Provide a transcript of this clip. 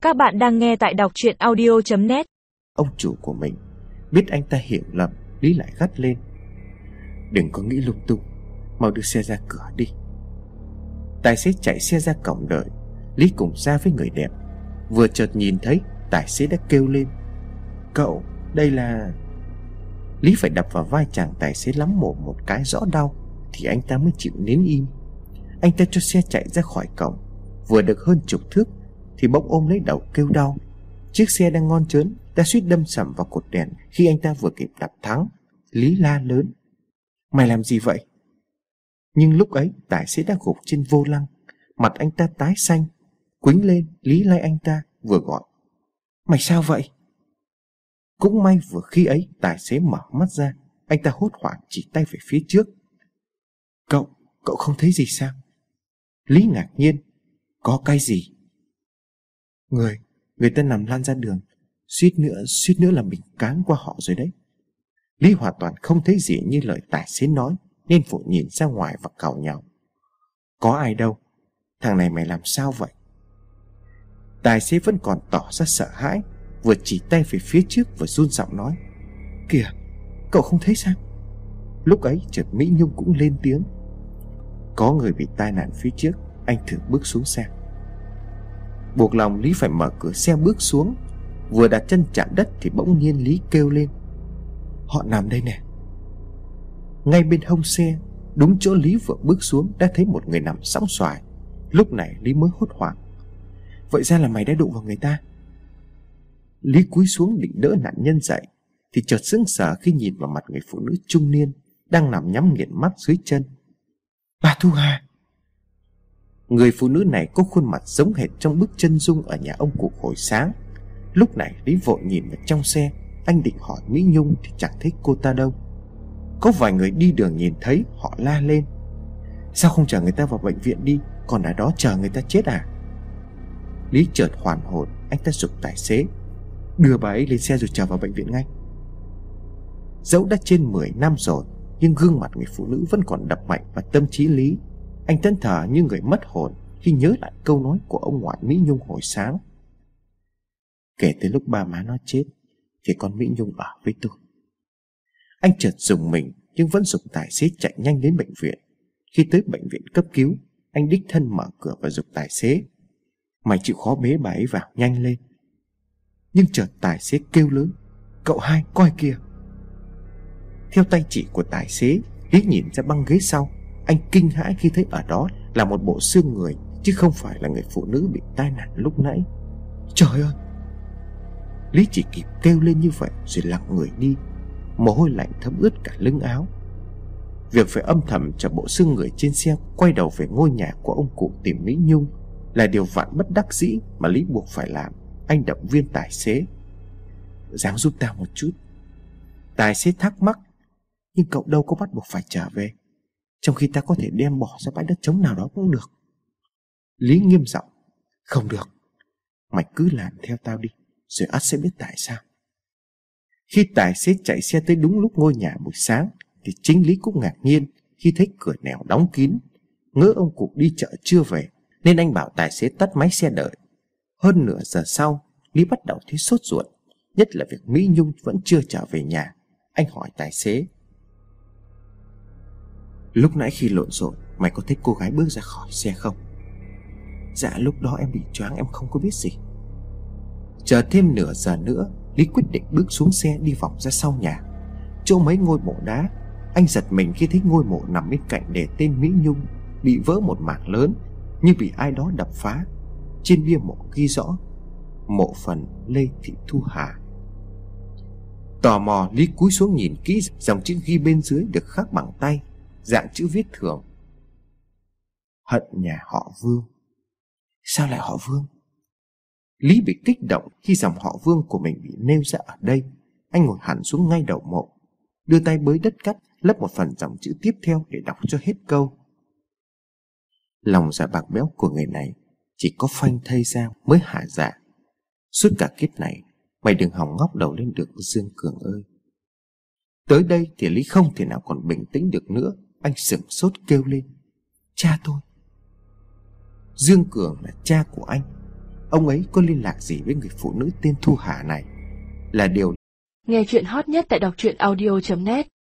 Các bạn đang nghe tại đọc truyện audio.net. Ông chủ của mình biết anh ta hiểu lầm, Lý lại gắt lên: "Đừng có nghĩ lung tung, mau đưa xe ra cửa đi." Tài xế chạy xe ra cổng đợi. Lý cùng ra với người đẹp. Vừa chợt nhìn thấy, tài xế đã kêu lên: "Cậu, đây là..." Lý phải đập vào vai chàng tài xế lắm mồm một cái rõ đau thì anh ta mới chịu nín im. Anh ta cho xe chạy ra khỏi cổng. Vừa được hơn chục thước thì bỗng ôm lấy đầu kêu đau. Chiếc xe đang ngon chớn đã suýt đâm sầm vào cột đèn khi anh ta vừa kịp đạp thắng. Lý la lớn: "Mày làm gì vậy?" Nhưng lúc ấy tài xế đã gục trên vô lăng. Mặt anh ta tái xanh. Quýnh lên, Lý lay anh ta vừa gọi: "Mày sao vậy?" Cũng may vừa khi ấy tài xế mở mắt ra. Anh ta hốt hoảng chỉ tay về phía trước: Cậu không thấy gì sao?" Lý ngạc nhiên: "Có cái gì?" Người ta nằm lăn ra đường, suýt nữa là mình cán qua họ rồi đấy." Lý hoàn toàn không thấy gì như lời tài xế nói, nên vội nhìn ra ngoài và càu nhàu: "Có ai đâu, thằng này mày làm sao vậy?" Tài xế vẫn còn tỏ ra sợ hãi, vừa chỉ tay về phía trước vừa run giọng nói: "Kìa, cậu không thấy sao?" Lúc ấy chợt Mỹ Nhung cũng lên tiếng: "Có người bị tai nạn phía trước, anh thử bước xuống xe." Buộc lòng Lý phải mở cửa xe bước xuống. Vừa đặt chân chạm đất thì bỗng nhiên Lý kêu lên: "Họ nằm đây nè." Ngay bên hông xe, đúng chỗ Lý vừa bước xuống, đã thấy một người nằm sõng soài. Lúc này Lý mới hốt hoảng: "Vậy ra là mày đã đụng vào người ta?" Lý cúi xuống định đỡ nạn nhân dậy thì chợt sững sờ khi nhìn vào mặt người phụ nữ trung niên đang nằm nhắm nghiền mắt dưới chân. "Bà Thu Hà!" Người phụ nữ này có khuôn mặt giống hệt trong bức chân dung ở nhà ông cụ hồi sáng. Lúc này Lý vội nhìn vào trong xe. Anh định hỏi Mỹ Nhung thì chẳng thấy cô ta đâu. Có vài người đi đường nhìn thấy, họ la lên: "Sao không chở người ta vào bệnh viện đi, còn ở đó chờ người ta chết à?" Lý chợt hoàn hồn. Anh ta giục tài xế: "Đưa bà ấy lên xe rồi chở vào bệnh viện ngay." Dẫu đã trên 10 năm rồi, nhưng gương mặt người phụ nữ vẫn còn đập mạnh vào tâm trí Lý. Anh thẫn thờ như người mất hồn khi nhớ lại câu nói của ông ngoại Mỹ Nhung hồi sáng: "Kể từ lúc ba má nó chết thì con Mỹ Nhung ở với tôi." Anh chợt rùng mình nhưng vẫn giục tài xế chạy nhanh đến bệnh viện. Khi tới bệnh viện cấp cứu, anh đích thân mở cửa và giục tài xế: "Mày chịu khó bế bà ấy vào nhanh lên." Nhưng chợt tài xế kêu lớn: "Cậu hai, coi kìa!" Theo tay chỉ của tài xế, Lý nhìn ra băng ghế sau. Anh kinh hãi khi thấy ở đó là một bộ xương người, chứ không phải là người phụ nữ bị tai nạn lúc nãy. "Trời ơi!" Lý chỉ kịp kêu lên như vậy rồi lặng người đi. Mồ hôi lạnh thấm ướt cả lưng áo. Việc phải âm thầm chở bộ xương người trên xe quay đầu về ngôi nhà của ông cụ tìm Mỹ Nhung là điều vạn bất đắc dĩ mà Lý buộc phải làm. Anh động viên tài xế: "Ráng giúp tao một chút." Tài xế thắc mắc: "Nhưng cậu đâu có bắt buộc phải trở về, trong khi ta có thể đem bỏ ra bãi đất trống nào đó cũng được." Lý nghiêm giọng: "Không được, mày cứ làm theo tao đi, rồi ắt sẽ biết tại sao." Khi tài xế chạy xe tới đúng lúc ngôi nhà buổi sáng thì chính Lý cũng ngạc nhiên khi thấy cửa nẻo đóng kín. Ngỡ ông cụ đi chợ chưa về nên anh bảo tài xế tắt máy xe đợi. Hơn nửa giờ sau, Lý bắt đầu thấy sốt ruột, nhất là việc Mỹ Nhung vẫn chưa trở về nhà. Anh hỏi tài xế: "Lúc nãy khi lộn xộn, mày có thấy cô gái bước ra khỏi xe không?" "Dạ lúc đó em bị choáng, em không có biết gì." Chờ thêm nửa giờ nữa, Lý quyết định bước xuống xe đi vòng ra sau nhà. Chỗ mấy ngôi mộ đá, anh giật mình khi thấy ngôi mộ nằm bên cạnh đề tên Mỹ Nhung bị vỡ một mảng lớn, như bị ai đó đập phá. Trên bia mộ ghi rõ: "Mộ phần Lê Thị Thu Hà." Tò mò, Lý cúi xuống nhìn kỹ dòng chữ ghi bên dưới được khắc bằng tay, dạng chữ viết thường: "Hận nhà họ Vương." Sao lại họ Vương? Lý bị kích động khi dòng họ Vương của mình bị nêu ra ở đây. Anh ngồi hẳn xuống ngay đầu mộ, đưa tay bới đất cắt lấp một phần dòng chữ tiếp theo để đọc cho hết câu: "Lòng dạ bạc bẽo của người này chỉ có phanh thây ra mới hả dạ. Suốt cả kiếp này mày đừng hòng ngóc đầu lên được, Dương Cường ơi." Tới đây thì Lý không thể nào còn bình tĩnh được nữa. Anh sửng sốt kêu lên: "Cha tôi!" Dương Cường là cha của anh. ông ấy có liên lạc gì với người phụ nữ tên Thu Hà này là điều. Nghe chuyện hot nhất tại đọc truyện audio.net.